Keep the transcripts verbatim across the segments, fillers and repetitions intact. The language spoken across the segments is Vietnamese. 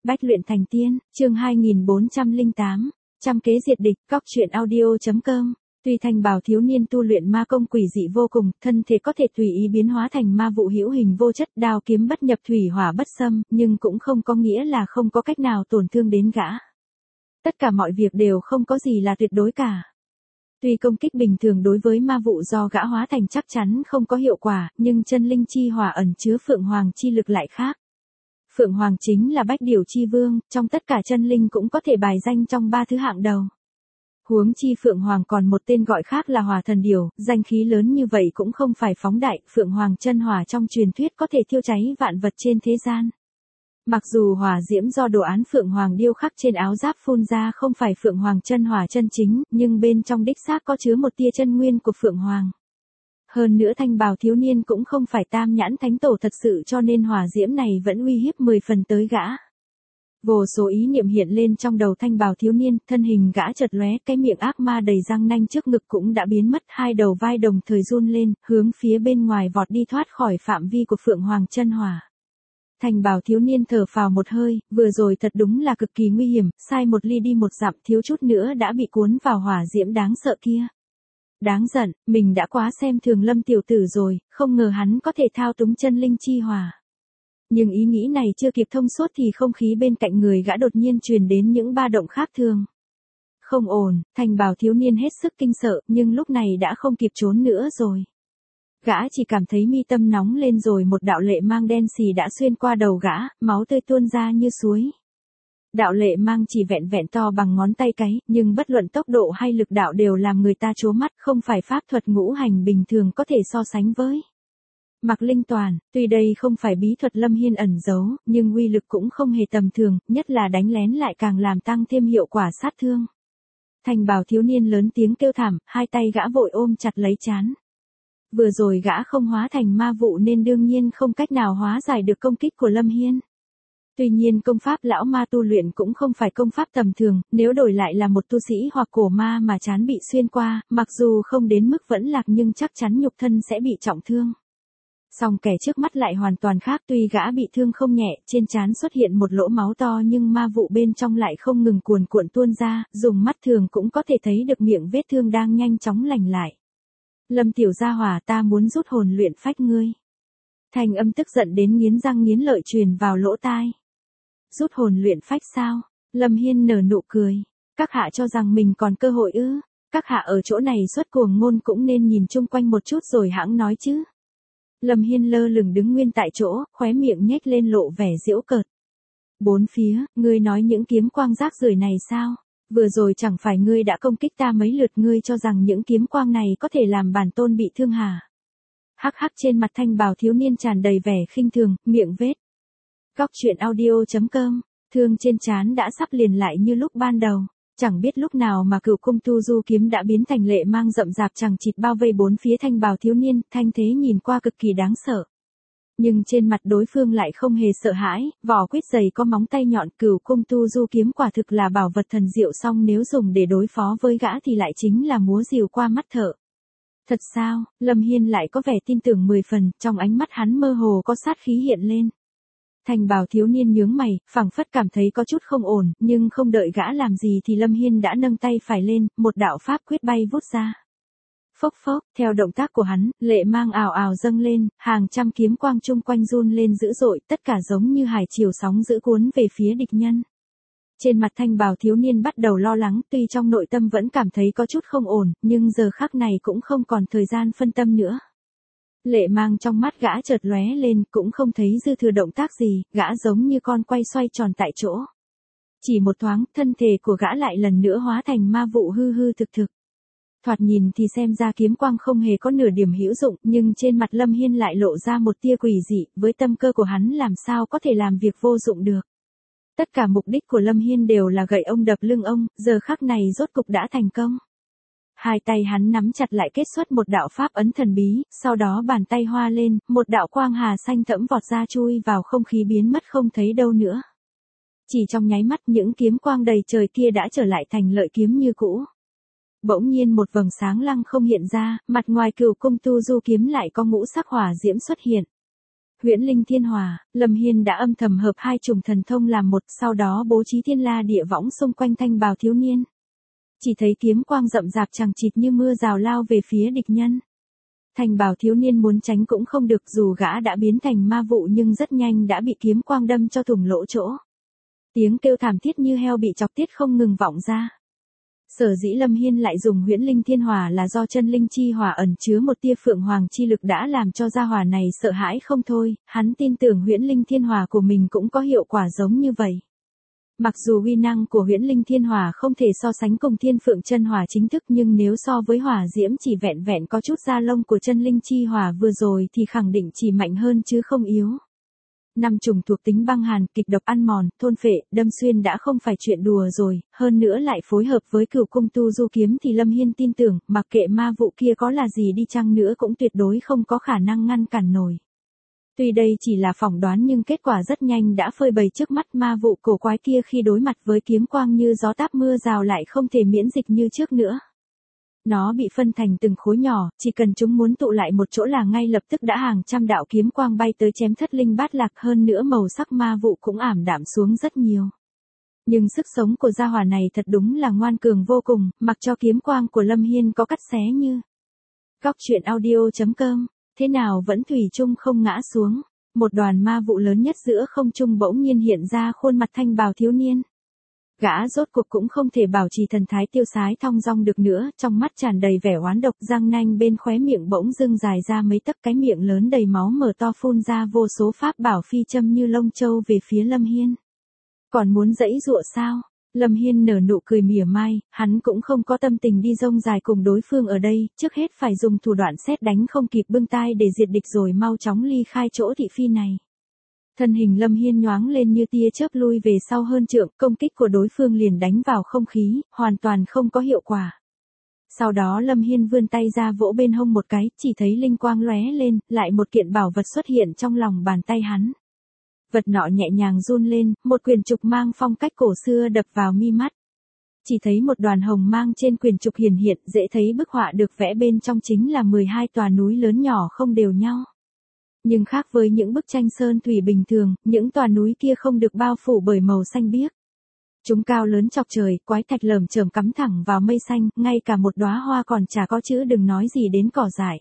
Bách luyện thành tiên, chương hai nghìn bốn trăm lẻ tám, trăm kế diệt địch, cóc truyện audio.com. Tuy Thanh Bào thiếu niên tu luyện ma công quỷ dị vô cùng, thân thể có thể tùy ý biến hóa thành ma vụ hữu hình vô chất, đao kiếm bất nhập thủy hỏa bất xâm, nhưng cũng không có nghĩa là không có cách nào tổn thương đến gã. Tất cả mọi việc đều không có gì là tuyệt đối cả. Tuy công kích bình thường đối với ma vụ do gã hóa thành chắc chắn không có hiệu quả, nhưng chân linh chi hỏa ẩn chứa Phượng Hoàng chi lực lại khác. Phượng Hoàng chính là bách điểu chi vương, trong tất cả chân linh cũng có thể bài danh trong ba thứ hạng đầu. Huống chi Phượng Hoàng còn một tên gọi khác là Hỏa Thần Điểu, danh khí lớn như vậy cũng không phải phóng đại, Phượng Hoàng chân hỏa trong truyền thuyết có thể thiêu cháy vạn vật trên thế gian. Mặc dù hỏa diễm do đồ án Phượng Hoàng điêu khắc trên áo giáp phun ra không phải Phượng Hoàng chân hỏa chân chính, nhưng bên trong đích xác có chứa một tia chân nguyên của Phượng Hoàng. Hơn nữa Thanh Bào thiếu niên cũng không phải tam nhãn thánh tổ thật sự cho nên hỏa diễm này vẫn uy hiếp mười phần tới gã. Vô số ý niệm hiện lên trong đầu Thanh Bào thiếu niên, thân hình gã chợt lóe, cái miệng ác ma đầy răng nanh trước ngực cũng đã biến mất, hai đầu vai đồng thời run lên, hướng phía bên ngoài vọt đi thoát khỏi phạm vi của Phượng Hoàng chân hỏa. Thanh Bào thiếu niên thở phào một hơi, vừa rồi thật đúng là cực kỳ nguy hiểm, sai một ly đi một dặm thiếu chút nữa đã bị cuốn vào hỏa diễm đáng sợ kia. Đáng giận, mình đã quá xem thường Lâm tiểu tử rồi, không ngờ hắn có thể thao túng chân linh chi hỏa. Nhưng ý nghĩ này chưa kịp thông suốt thì không khí bên cạnh người gã đột nhiên truyền đến những ba động khác thường. Không ổn, Thanh Bào thiếu niên hết sức kinh sợ, nhưng lúc này đã không kịp trốn nữa rồi. Gã chỉ cảm thấy mi tâm nóng lên rồi một đạo lệ mang đen xì đã xuyên qua đầu gã, máu tươi tuôn ra như suối. Đạo lệ mang chỉ vẹn vẹn to bằng ngón tay cái, nhưng bất luận tốc độ hay lực đạo đều làm người ta trố mắt, không phải pháp thuật ngũ hành bình thường có thể so sánh với. Mạc Linh Toàn, tuy đây không phải bí thuật Lâm Hiên ẩn giấu, nhưng uy lực cũng không hề tầm thường, nhất là đánh lén lại càng làm tăng thêm hiệu quả sát thương. Thanh Bào thiếu niên lớn tiếng kêu thảm, hai tay gã vội ôm chặt lấy trán. Vừa rồi gã không hóa thành ma vụ nên đương nhiên không cách nào hóa giải được công kích của Lâm Hiên. Tuy nhiên công pháp lão ma tu luyện cũng không phải công pháp tầm thường, nếu đổi lại là một tu sĩ hoặc cổ ma mà trán bị xuyên qua, mặc dù không đến mức vẫn lạc nhưng chắc chắn nhục thân sẽ bị trọng thương. Song kẻ trước mắt lại hoàn toàn khác, tuy gã bị thương không nhẹ, trên trán xuất hiện một lỗ máu to nhưng ma vụ bên trong lại không ngừng cuồn cuộn tuôn ra, dùng mắt thường cũng có thể thấy được miệng vết thương đang nhanh chóng lành lại. Lâm tiểu gia hỏa, ta muốn rút hồn luyện phách ngươi. Thanh âm tức giận đến nghiến răng nghiến lợi truyền vào lỗ tai. Rút hồn luyện phách sao? Lâm Hiên nở nụ cười. Các hạ cho rằng mình còn cơ hội ư? Các hạ ở chỗ này xuất cuồng ngôn cũng nên nhìn chung quanh một chút rồi hãng nói chứ. Lâm Hiên lơ lửng đứng nguyên tại chỗ, khóe miệng nhếch lên lộ vẻ giễu cợt. Bốn phía, ngươi nói những kiếm quang rác rưởi này sao? Vừa rồi chẳng phải ngươi đã công kích ta mấy lượt, ngươi cho rằng những kiếm quang này có thể làm bản tôn bị thương hả? Hắc hắc, trên mặt Thanh Bào thiếu niên tràn đầy vẻ khinh thường, miệng vết. Cóc truyện audio.com, thương trên trán đã sắp liền lại như lúc ban đầu. Chẳng biết lúc nào mà Cửu Cung Tu Du kiếm đã biến thành lệ mang rậm rạp chằng chịt bao vây bốn phía Thanh Bào thiếu niên, thanh thế nhìn qua cực kỳ đáng sợ. Nhưng trên mặt đối phương lại không hề sợ hãi, vỏ quýt dày có móng tay nhọn, Cửu Cung Tu Du kiếm quả thực là bảo vật thần diệu, song nếu dùng để đối phó với gã thì lại chính là múa rìu qua mắt thợ. Thật sao? Lâm Hiên lại có vẻ tin tưởng mười phần, trong ánh mắt hắn mơ hồ có sát khí hiện lên. Thanh Bào thiếu niên nhướng mày, phảng phất cảm thấy có chút không ổn, nhưng không đợi gã làm gì thì Lâm Hiên đã nâng tay phải lên, một đạo pháp quyết bay vút ra. Phốc phốc, theo động tác của hắn, lệ mang ào ào dâng lên, hàng trăm kiếm quang chung quanh run lên dữ dội, tất cả giống như hải triều sóng dữ cuốn về phía địch nhân. Trên mặt Thanh Bào thiếu niên bắt đầu lo lắng, tuy trong nội tâm vẫn cảm thấy có chút không ổn, nhưng giờ khắc này cũng không còn thời gian phân tâm nữa. Lệ mang trong mắt gã chợt lóe lên, cũng không thấy dư thừa động tác gì, gã giống như con quay xoay tròn tại chỗ. Chỉ một thoáng, thân thể của gã lại lần nữa hóa thành ma vụ hư hư thực thực. Thoạt nhìn thì xem ra kiếm quang không hề có nửa điểm hữu dụng, nhưng trên mặt Lâm Hiên lại lộ ra một tia quỷ dị, với tâm cơ của hắn làm sao có thể làm việc vô dụng được. Tất cả mục đích của Lâm Hiên đều là gậy ông đập lưng ông, giờ khắc này rốt cục đã thành công. Hai tay hắn nắm chặt lại kết xuất một đạo pháp ấn thần bí, sau đó bàn tay hoa lên, một đạo quang hà xanh thẫm vọt ra chui vào không khí biến mất không thấy đâu nữa. Chỉ trong nháy mắt những kiếm quang đầy trời kia đã trở lại thành lợi kiếm như cũ. Bỗng nhiên một vầng sáng lăng không hiện ra, mặt ngoài Cửu Cung Tu Du kiếm lại có ngũ sắc hỏa diễm xuất hiện. Huyễn Linh Thiên Hỏa, Lâm Hiên đã âm thầm hợp hai chủng thần thông làm một, sau đó bố trí thiên la địa võng xung quanh thanh bào thiếu niên. Chỉ thấy kiếm quang rậm rạp chằng chịt như mưa rào lao về phía địch nhân. Thanh bào thiếu niên muốn tránh cũng không được, dù gã đã biến thành ma vụ nhưng rất nhanh đã bị kiếm quang đâm cho thủng lỗ chỗ. Tiếng kêu thảm thiết như heo bị chọc tiết không ngừng vọng ra. Sở dĩ Lâm Hiên lại dùng Huyễn Linh Thiên Hỏa là do chân linh chi hỏa ẩn chứa một tia phượng hoàng chi lực đã làm cho gia hỏa này sợ hãi không thôi, hắn tin tưởng Huyễn Linh Thiên Hỏa của mình cũng có hiệu quả giống như vậy. Mặc dù uy năng của Huyễn Linh Thiên Hỏa không thể so sánh cùng Thiên Phượng Chân Hỏa chính thức, nhưng nếu so với hỏa diễm chỉ vẹn vẹn có chút da lông của chân linh chi hỏa vừa rồi thì khẳng định chỉ mạnh hơn chứ không yếu. Năm trùng thuộc tính băng hàn, kịch độc, ăn mòn, thôn phệ, đâm xuyên đã không phải chuyện đùa rồi, hơn nữa lại phối hợp với Cửu Cung Tu Du kiếm thì Lâm Hiên tin tưởng, mặc kệ ma vụ kia có là gì đi chăng nữa cũng tuyệt đối không có khả năng ngăn cản nổi. Tuy đây chỉ là phỏng đoán nhưng kết quả rất nhanh đã phơi bày trước mắt, ma vụ cổ quái kia khi đối mặt với kiếm quang như gió táp mưa rào lại không thể miễn dịch như trước nữa. Nó bị phân thành từng khối nhỏ, chỉ cần chúng muốn tụ lại một chỗ là ngay lập tức đã hàng trăm đạo kiếm quang bay tới chém thất linh bát lạc, hơn nữa màu sắc ma vụ cũng ảm đạm xuống rất nhiều. Nhưng sức sống của gia hỏa này thật đúng là ngoan cường vô cùng, mặc cho kiếm quang của Lâm Hiên có cắt xé như. Góc truyện audio chấm com, thế nào vẫn thủy chung không ngã xuống. Một đoàn ma vụ lớn nhất giữa không trung bỗng nhiên hiện ra khuôn mặt thanh bào thiếu niên. Gã rốt cuộc cũng không thể bảo trì thần thái tiêu sái thong dong được nữa, trong mắt tràn đầy vẻ oán độc, răng nanh bên khóe miệng bỗng dưng dài ra mấy tấc, cái miệng lớn đầy máu mở to phun ra vô số pháp bảo phi châm như lông châu về phía Lâm Hiên. Còn muốn dãy dụa sao? Lâm Hiên nở nụ cười mỉa mai, hắn cũng không có tâm tình đi rông dài cùng đối phương ở đây, trước hết phải dùng thủ đoạn sét đánh không kịp bưng tai để diệt địch rồi mau chóng ly khai chỗ thị phi này. Thân hình Lâm Hiên nhoáng lên như tia chớp lui về sau hơn trượng, công kích của đối phương liền đánh vào không khí, hoàn toàn không có hiệu quả. Sau đó Lâm Hiên vươn tay ra vỗ bên hông một cái, chỉ thấy linh quang lóe lên, lại một kiện bảo vật xuất hiện trong lòng bàn tay hắn. Vật nọ nhẹ nhàng run lên, một quyển trục mang phong cách cổ xưa đập vào mi mắt. Chỉ thấy một đoàn hồng mang trên quyển trục hiển hiện, dễ thấy bức họa được vẽ bên trong chính là mười hai tòa núi lớn nhỏ không đều nhau. Nhưng khác với những bức tranh sơn thủy bình thường, những tòa núi kia không được bao phủ bởi màu xanh biếc. Chúng cao lớn chọc trời, quái thạch lởm chởm cắm thẳng vào mây xanh, ngay cả một đóa hoa còn chả có chữ đừng nói gì đến cỏ dại.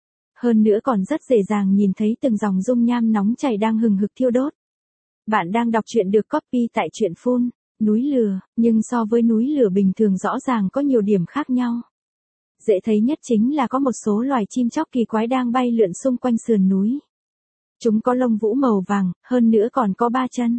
Hơn nữa còn rất dễ dàng nhìn thấy từng dòng dung nham nóng chảy đang hừng hực thiêu đốt. Bạn đang đọc truyện được copy tại truyện phun, núi lửa, nhưng so với núi lửa bình thường rõ ràng có nhiều điểm khác nhau. Dễ thấy nhất chính là có một số loài chim chóc kỳ quái đang bay lượn xung quanh sườn núi. Chúng có lông vũ màu vàng, hơn nữa còn có ba chân.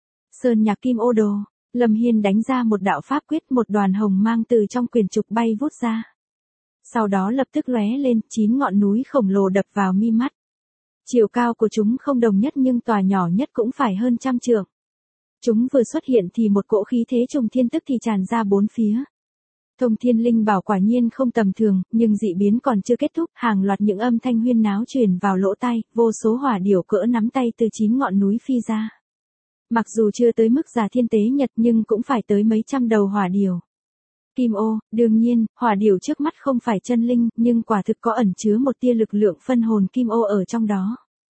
Sơn nhạc kim ô đồ, Lâm Hiên đánh ra một đạo pháp quyết, một đoàn hồng mang từ trong quyển trục bay vút ra. Sau đó lập tức lóe lên, chín ngọn núi khổng lồ đập vào mi mắt. Chiều cao của chúng không đồng nhất nhưng tòa nhỏ nhất cũng phải hơn trăm trượng. Chúng vừa xuất hiện thì một cỗ khí thế trùng thiên tức thì tràn ra bốn phía. Thông thiên linh bảo quả nhiên không tầm thường, nhưng dị biến còn chưa kết thúc, hàng loạt những âm thanh huyên náo truyền vào lỗ tai, vô số hỏa điểu cỡ nắm tay từ chín ngọn núi phi ra. Mặc dù chưa tới mức giả thiên tế nhật nhưng cũng phải tới mấy trăm đầu hỏa điểu. Kim ô, đương nhiên, hỏa điểu trước mắt không phải chân linh, nhưng quả thực có ẩn chứa một tia lực lượng phân hồn kim ô ở trong đó.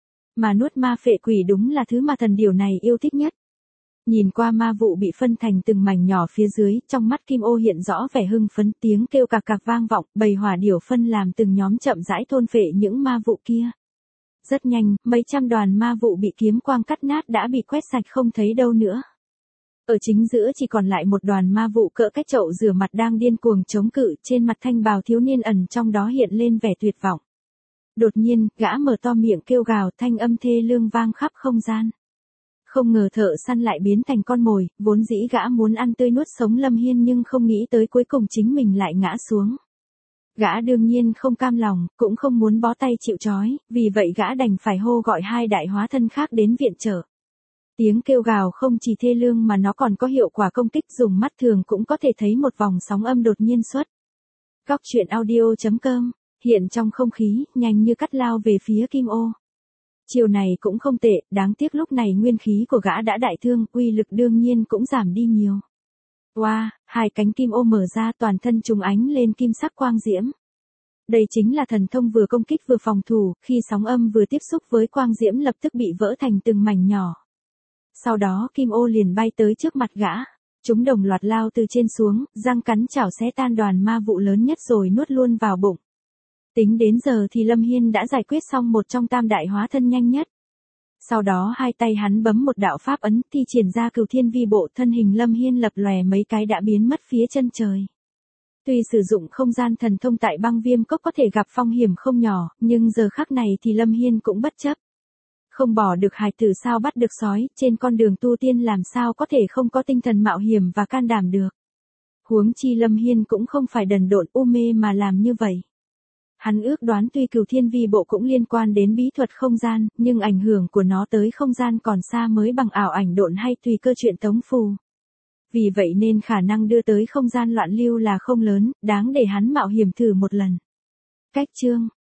Mà nuốt ma phệ quỷ đúng là thứ mà thần điểu này yêu thích nhất. Nhìn qua ma vụ bị phân thành từng mảnh nhỏ phía dưới, trong mắt kim ô hiện rõ vẻ hưng phấn, tiếng kêu cạc cạc vang vọng, bầy hỏa điểu phân làm từng nhóm chậm rãi thôn phệ những ma vụ kia. Rất nhanh, mấy trăm đoàn ma vụ bị kiếm quang cắt nát đã bị quét sạch không thấy đâu nữa. Ở chính giữa chỉ còn lại một đoàn ma vụ cỡ cái chậu rửa mặt đang điên cuồng chống cự, trên mặt thanh bào thiếu niên ẩn trong đó hiện lên vẻ tuyệt vọng. Đột nhiên, gã mở to miệng kêu gào, thanh âm thê lương vang khắp không gian. Không ngờ thợ săn lại biến thành con mồi, vốn dĩ gã muốn ăn tươi nuốt sống Lâm Hiên nhưng không nghĩ tới cuối cùng chính mình lại ngã xuống. Gã đương nhiên không cam lòng, cũng không muốn bó tay chịu trói, vì vậy gã đành phải hô gọi hai đại hóa thân khác đến viện trợ. Tiếng kêu gào không chỉ thê lương mà nó còn có hiệu quả công kích, dùng mắt thường cũng có thể thấy một vòng sóng âm đột nhiên xuất. Góc truyện audio chấm com, hiện trong không khí, nhanh như cắt lao về phía kim ô. Chiều này cũng không tệ, đáng tiếc lúc này nguyên khí của gã đã đại thương, uy lực đương nhiên cũng giảm đi nhiều. Wow, hai cánh kim ô mở ra toàn thân trùng ánh lên kim sắc quang diễm. Đây chính là thần thông vừa công kích vừa phòng thủ, khi sóng âm vừa tiếp xúc với quang diễm lập tức bị vỡ thành từng mảnh nhỏ. Sau đó kim ô liền bay tới trước mặt gã. Chúng đồng loạt lao từ trên xuống, răng cắn chảo xé tan đoàn ma vụ lớn nhất rồi nuốt luôn vào bụng. Tính đến giờ thì Lâm Hiên đã giải quyết xong một trong tam đại hóa thân nhanh nhất. Sau đó hai tay hắn bấm một đạo pháp ấn, thi triển ra Cửu Thiên Vi Bộ, thân hình Lâm Hiên lập lòe mấy cái đã biến mất phía chân trời. Tuy sử dụng không gian thần thông tại Băng Viêm Cốc có thể gặp phong hiểm không nhỏ, nhưng giờ khắc này thì Lâm Hiên cũng bất chấp. Không bỏ được hài tử sao bắt được sói, trên con đường tu tiên làm sao có thể không có tinh thần mạo hiểm và can đảm được. Huống chi Lâm Hiên cũng không phải đần độn u mê mà làm như vậy. Hắn ước đoán tuy Cửu Thiên Vi Bộ cũng liên quan đến bí thuật không gian, nhưng ảnh hưởng của nó tới không gian còn xa mới bằng ảo ảnh độn hay tùy cơ chuyện tống phù. Vì vậy nên khả năng đưa tới không gian loạn lưu là không lớn, đáng để hắn mạo hiểm thử một lần. Cách chương